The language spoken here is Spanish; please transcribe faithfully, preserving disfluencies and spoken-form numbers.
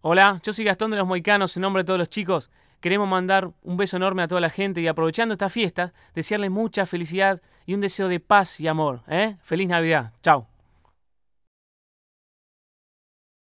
Hola, yo soy Gastón de los Moicanos, en nombre de todos los chicos. Queremos mandar un beso enorme a toda la gente y aprovechando esta fiesta, desearles mucha felicidad y un deseo de paz y amor. ¿eh? ¡Feliz Navidad! Chao.